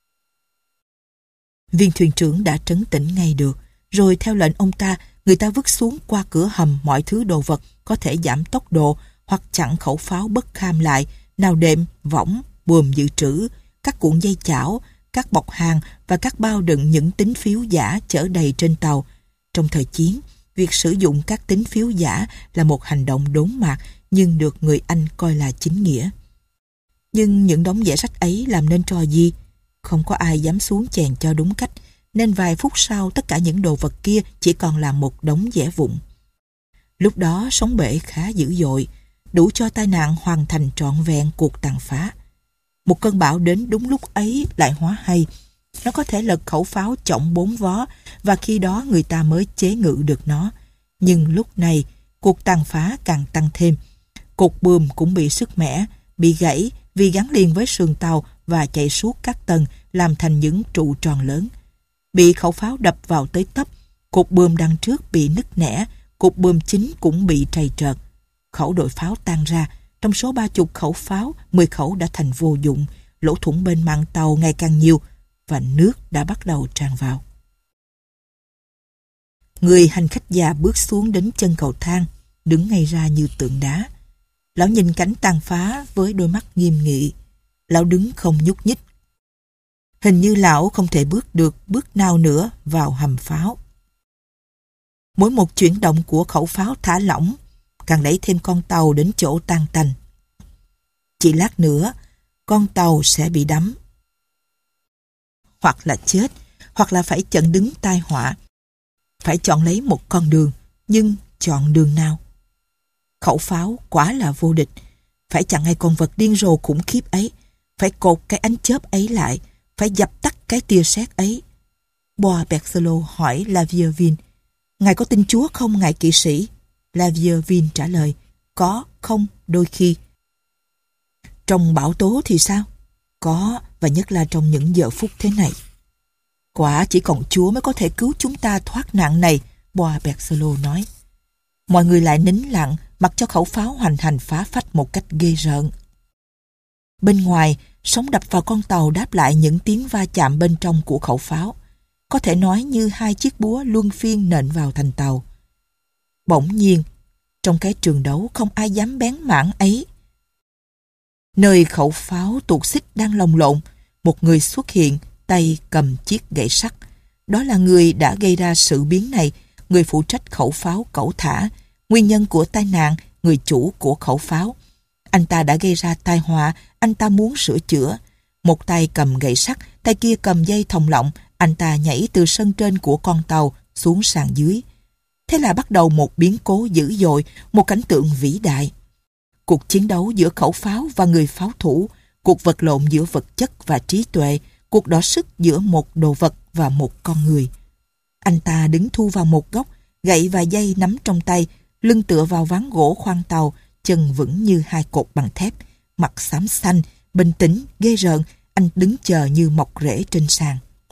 Viên thuyền trưởng đã trấn tĩnh ngay được, rồi theo lệnh ông ta, người ta vứt xuống qua cửa hầm mọi thứ đồ vật có thể giảm tốc độ hoặc chặn khẩu pháo bất kham lại, nào đệm, võng, buồm dự trữ, các cuộn dây chảo, các bọc hàng và các bao đựng những tín phiếu giả chở đầy trên tàu. Trong thời chiến, việc sử dụng các tín phiếu giả là một hành động đốn mạc nhưng được người Anh coi là chính nghĩa. Nhưng những đống vẽ sách ấy làm nên trò gì? Không có ai dám xuống chèn cho đúng cách, nên vài phút sau tất cả những đồ vật kia chỉ còn là một đống vẽ vụn. Lúc đó sóng bể khá dữ dội, đủ cho tai nạn hoàn thành trọn vẹn cuộc tàn phá. Một cơn bão đến đúng lúc ấy lại hóa hay. Nó có thể lật khẩu pháo trọng bốn vó và khi đó người ta mới chế ngự được nó. Nhưng lúc này, cuộc tàn phá càng tăng thêm. Cột buồm cũng bị sứt mẻ, bị gãy vì gắn liền với sườn tàu và chạy suốt các tầng làm thành những trụ tròn lớn. Bị khẩu pháo đập vào tới tấp, cột buồm đằng trước bị nứt nẻ, cột buồm chính cũng bị trầy trợt. Khẩu đội pháo tan ra, trong số ba chục khẩu pháo, mười khẩu đã thành vô dụng, lỗ thủng bên mạn tàu ngày càng nhiều và nước đã bắt đầu tràn vào. Người hành khách già bước xuống đến chân cầu thang, đứng ngay ra như tượng đá. Lão nhìn cảnh tàn phá với đôi mắt nghiêm nghị. Lão đứng không nhúc nhích. Hình như lão không thể bước được bước nào nữa vào hầm pháo. Mỗi một chuyển động của khẩu pháo thả lỏng càng đẩy thêm con tàu đến chỗ tan tành. Chỉ lát nữa, con tàu sẽ bị đắm. Hoặc là chết, hoặc là phải chặn đứng tai họa. Phải chọn lấy một con đường, nhưng chọn đường nào? Khẩu pháo quả là vô địch. Phải chặn ngay con vật điên rồ khủng khiếp ấy. Phải cột cái ánh chớp ấy lại. Phải dập tắt cái tia sét ấy. Boisberthelot hỏi La Vieuville: "Ngài có tin Chúa không, ngài kỵ sĩ?" La Vieuville trả lời: "Có, không, đôi khi." "Trong bão tố thì sao?" "Có, và nhất là trong những giờ phút thế này." "Quả chỉ còn Chúa mới có thể cứu chúng ta thoát nạn này," Boisberthelot nói. Mọi người lại nín lặng, mặc cho khẩu pháo hoành hành phá phách một cách ghê rợn. Bên ngoài, sóng đập vào con tàu đáp lại những tiếng va chạm bên trong của khẩu pháo. Có thể nói như hai chiếc búa luân phiên nện vào thành tàu. Bỗng nhiên, trong cái trường đấu không ai dám bén mảng ấy. Nơi khẩu pháo tuột xích đang lồng lộn, một người xuất hiện, tay cầm chiếc gậy sắt. Đó là người đã gây ra sự biến này, người phụ trách khẩu pháo cẩu thả, nguyên nhân của tai nạn, người chủ của khẩu pháo. Anh ta đã gây ra tai họa, anh ta muốn sửa chữa. Một tay cầm gậy sắt, tay kia cầm dây thòng lọng, anh ta nhảy từ sân trên của con tàu xuống sàn dưới. Thế là bắt đầu một biến cố dữ dội, một cảnh tượng vĩ đại. Cuộc chiến đấu giữa khẩu pháo và người pháo thủ, cuộc vật lộn giữa vật chất và trí tuệ, cuộc đọ sức giữa một đồ vật và một con người. Anh ta đứng thu vào một góc, gậy và dây nắm trong tay, lưng tựa vào ván gỗ khoang tàu, chân vững như hai cột bằng thép, mặt xám xanh, bình tĩnh, ghê rợn. Anh đứng chờ như mọc rễ trên sàn.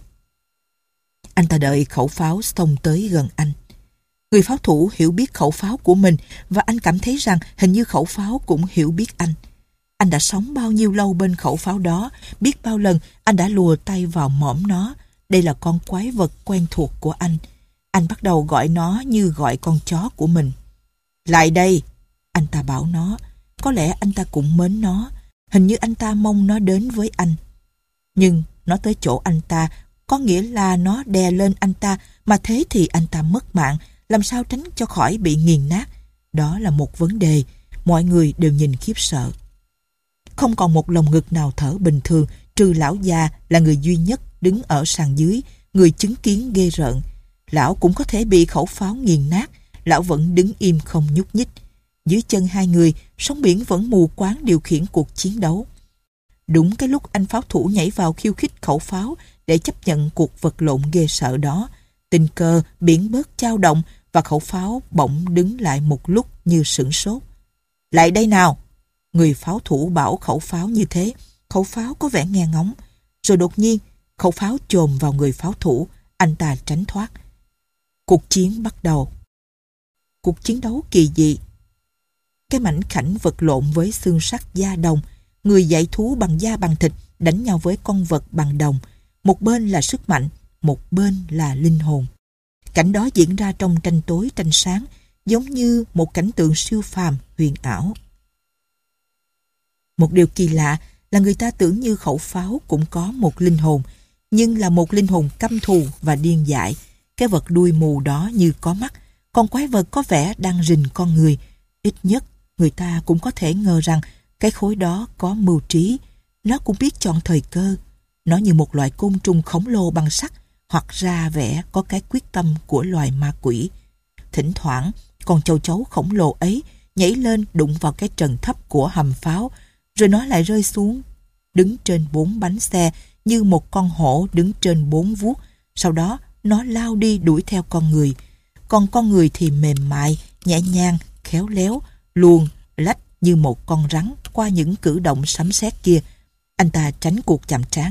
Anh ta đợi khẩu pháo xông tới gần anh. Người pháo thủ hiểu biết khẩu pháo của mình và anh cảm thấy rằng hình như khẩu pháo cũng hiểu biết anh. Anh đã sống bao nhiêu lâu bên khẩu pháo đó, biết bao lần anh đã lùa tay vào mõm nó. Đây là con quái vật quen thuộc của anh. Anh bắt đầu gọi nó như gọi con chó của mình. "Lại đây!" Anh ta bảo nó. Có lẽ anh ta cũng mến nó. Hình như anh ta mong nó đến với anh. Nhưng nó tới chỗ anh ta, có nghĩa là nó đè lên anh ta, mà thế thì anh ta mất mạng. Làm sao tránh cho khỏi bị nghiền nát? Đó là một vấn đề. mọi người đều nhìn khiếp sợ. Không còn một lồng ngực nào thở bình thường, trừ lão già là người duy nhất đứng ở sàn dưới, người chứng kiến ghê rợn. Lão cũng có thể bị khẩu pháo nghiền nát, lão vẫn đứng im không nhúc nhích. Dưới chân hai người, sóng biển vẫn mù quáng điều khiển cuộc chiến đấu. Đúng cái lúc anh pháo thủ nhảy vào khiêu khích khẩu pháo để chấp nhận cuộc vật lộn ghê sợ đó, tình cờ biển bớt chao động và khẩu pháo bỗng đứng lại một lúc như sửng sốt. Lại đây nào! Người pháo thủ bảo khẩu pháo như thế. Khẩu pháo có vẻ nghe ngóng. Rồi đột nhiên, khẩu pháo chồm vào người pháo thủ, anh ta tránh thoát. Cuộc chiến bắt đầu. Cuộc chiến đấu kỳ dị. Cái mảnh khảnh vật lộn với xương sắt da đồng, người dạy thú bằng da bằng thịt đánh nhau với con vật bằng đồng. Một bên là sức mạnh, một bên là linh hồn. Cảnh đó diễn ra trong tranh tối tranh sáng, giống như một cảnh tượng siêu phàm huyền ảo. Một điều kỳ lạ là người ta tưởng như khẩu pháo cũng có một linh hồn, nhưng là một linh hồn căm thù và điên dại. Cái vật đuôi mù đó như có mắt, con quái vật có vẻ đang rình con người. Ít nhất, người ta cũng có thể ngờ rằng cái khối đó có mưu trí. Nó cũng biết chọn thời cơ. Nó như một loại côn trùng khổng lồ bằng sắt, hoặc ra vẻ có cái quyết tâm của loài ma quỷ. Thỉnh thoảng, con châu chấu khổng lồ ấy nhảy lên đụng vào cái trần thấp của hầm pháo, rồi nó lại rơi xuống, đứng trên bốn bánh xe như một con hổ đứng trên bốn vuốt. Sau đó, nó lao đi đuổi theo con người. Còn con người thì mềm mại, nhẹ nhàng, khéo léo, luồn, lách như một con rắn qua những cử động sấm sét kia. Anh ta tránh cuộc chạm trán.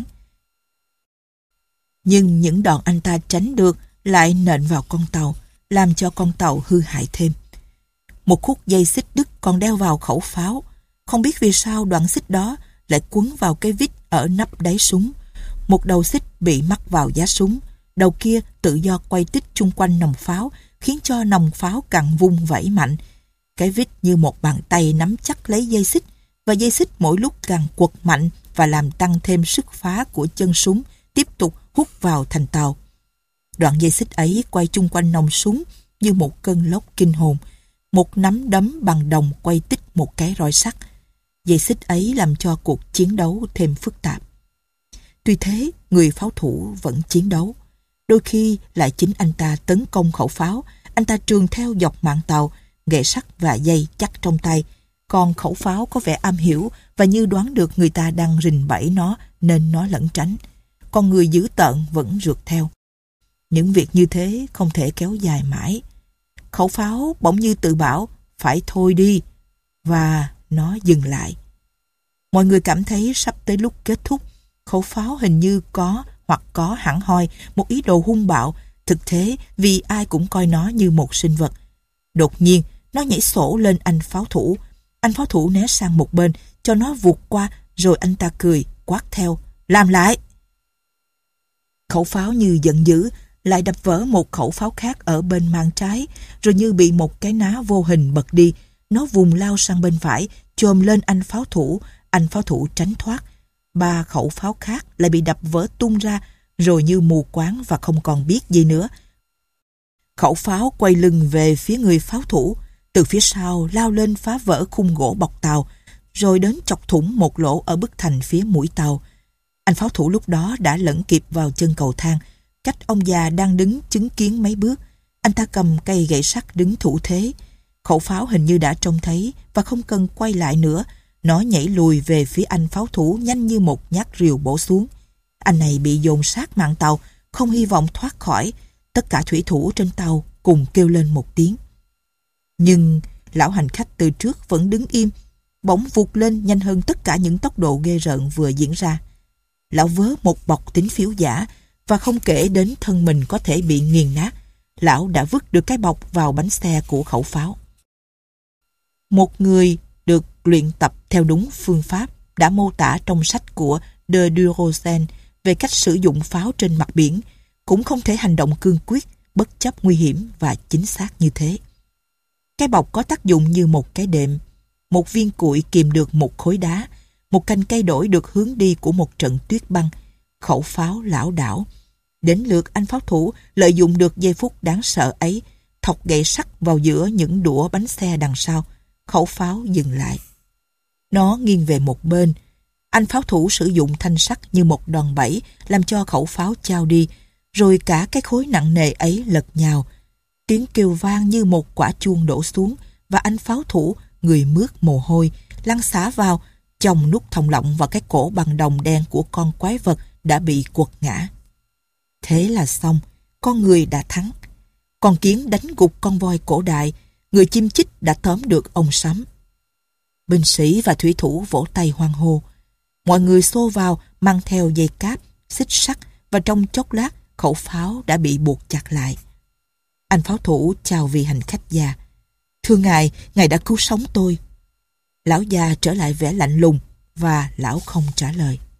Nhưng những đòn anh ta tránh được lại nện vào con tàu, làm cho con tàu hư hại thêm. Một khúc dây xích đứt còn đeo vào khẩu pháo. Không biết vì sao đoạn xích đó lại quấn vào cái vít ở nắp đáy súng. Một đầu xích bị mắc vào giá súng, đầu kia tự do quay tít chung quanh nòng pháo, khiến cho nòng pháo càng vung vẩy mạnh. Cái vít như một bàn tay nắm chắc lấy dây xích, và dây xích mỗi lúc càng quật mạnh và làm tăng thêm sức phá của chân súng, tiếp tục hút vào thành tàu. Đoạn dây xích ấy quay chung quanh nòng súng như một cơn lốc kinh hồn. Một nắm đấm bằng đồng quay tít một cái roi sắt. Dây xích ấy làm cho cuộc chiến đấu thêm phức tạp. Tuy thế, người pháo thủ vẫn chiến đấu. Đôi khi lại chính anh ta tấn công khẩu pháo. Anh ta trường theo dọc mạn tàu, gậy sắt và dây chắc trong tay. Còn khẩu pháo có vẻ am hiểu và như đoán được người ta đang rình bẫy nó nên nó lẩn tránh. Con người dữ tợn vẫn rượt theo. Những việc như thế không thể kéo dài mãi. Khẩu pháo bỗng như tự bảo phải thôi đi, và nó dừng lại. Mọi người cảm thấy sắp tới lúc kết thúc. Khẩu pháo hình như có hoặc có hẳn hoi một ý đồ hung bạo, thực thế vì ai cũng coi nó như một sinh vật. Đột nhiên, nó nhảy sổ lên anh pháo thủ. Anh pháo thủ né sang một bên, cho nó vụt qua, rồi anh ta cười, quát theo, làm lại! Khẩu pháo như giận dữ, lại đập vỡ một khẩu pháo khác ở bên mạn trái, rồi như bị một cái ná vô hình bật đi. Nó vùng lao sang bên phải, chồm lên anh pháo thủ. Anh pháo thủ tránh thoát. Ba khẩu pháo khác lại bị đập vỡ tung ra, rồi như mù quáng và không còn biết gì nữa. Khẩu pháo quay lưng về phía người pháo thủ, từ phía sau lao lên phá vỡ khung gỗ bọc tàu, rồi đến chọc thủng một lỗ ở bức thành phía mũi tàu. Anh pháo thủ lúc đó đã lẫn kịp vào chân cầu thang, cách ông già đang đứng chứng kiến mấy bước. Anh ta cầm cây gậy sắt đứng thủ thế. Khẩu pháo hình như đã trông thấy và không cần quay lại nữa. Nó nhảy lùi về phía anh pháo thủ nhanh như một nhát rìu bổ xuống. Anh này bị dồn sát mạn tàu, không hy vọng thoát khỏi. Tất cả thủy thủ trên tàu cùng kêu lên một tiếng. Nhưng lão hành khách từ trước vẫn đứng im, bỗng vụt lên nhanh hơn tất cả những tốc độ ghê rợn vừa diễn ra. Lão vớ một bọc tín phiếu giả, và không kể đến thân mình có thể bị nghiền nát, lão đã vứt được cái bọc vào bánh xe của khẩu pháo. Một người được luyện tập theo đúng phương pháp đã mô tả trong sách của de Durosen về cách sử dụng pháo trên mặt biển, cũng không thể hành động cương quyết, bất chấp nguy hiểm và chính xác như thế. Cái bọc có tác dụng như một cái đệm. Một viên cuội kìm được một khối đá, một cành cây đổi được hướng đi của một trận tuyết băng. Khẩu pháo lảo đảo. Đến lượt anh pháo thủ lợi dụng được giây phút đáng sợ ấy, thọc gậy sắt vào giữa những đũa bánh xe đằng sau. khẩu pháo dừng lại. Nó nghiêng về một bên. Anh pháo thủ sử dụng thanh sắt như một đòn bẩy làm cho khẩu pháo chao đi, rồi cả cái khối nặng nề ấy lật nhào. Tiếng kêu vang như một quả chuông đổ xuống, và anh pháo thủ, người mướt mồ hôi, lăn xả vào, chồng nút thòng lọng vào cái cổ bằng đồng đen của con quái vật đã bị quật ngã. Thế là xong, con người đã thắng. Con kiến đánh gục con voi cổ đại, người chim chích đã tóm được ông sấm. Binh sĩ và thủy thủ vỗ tay hoan hô. Mọi người xô vào mang theo dây cáp, xích sắt, và trong chốc lát khẩu pháo đã bị buộc chặt lại. Anh pháo thủ chào vị hành khách già. Thưa ngài, ngài đã cứu sống tôi. Lão già trở lại vẻ lạnh lùng và lão không trả lời.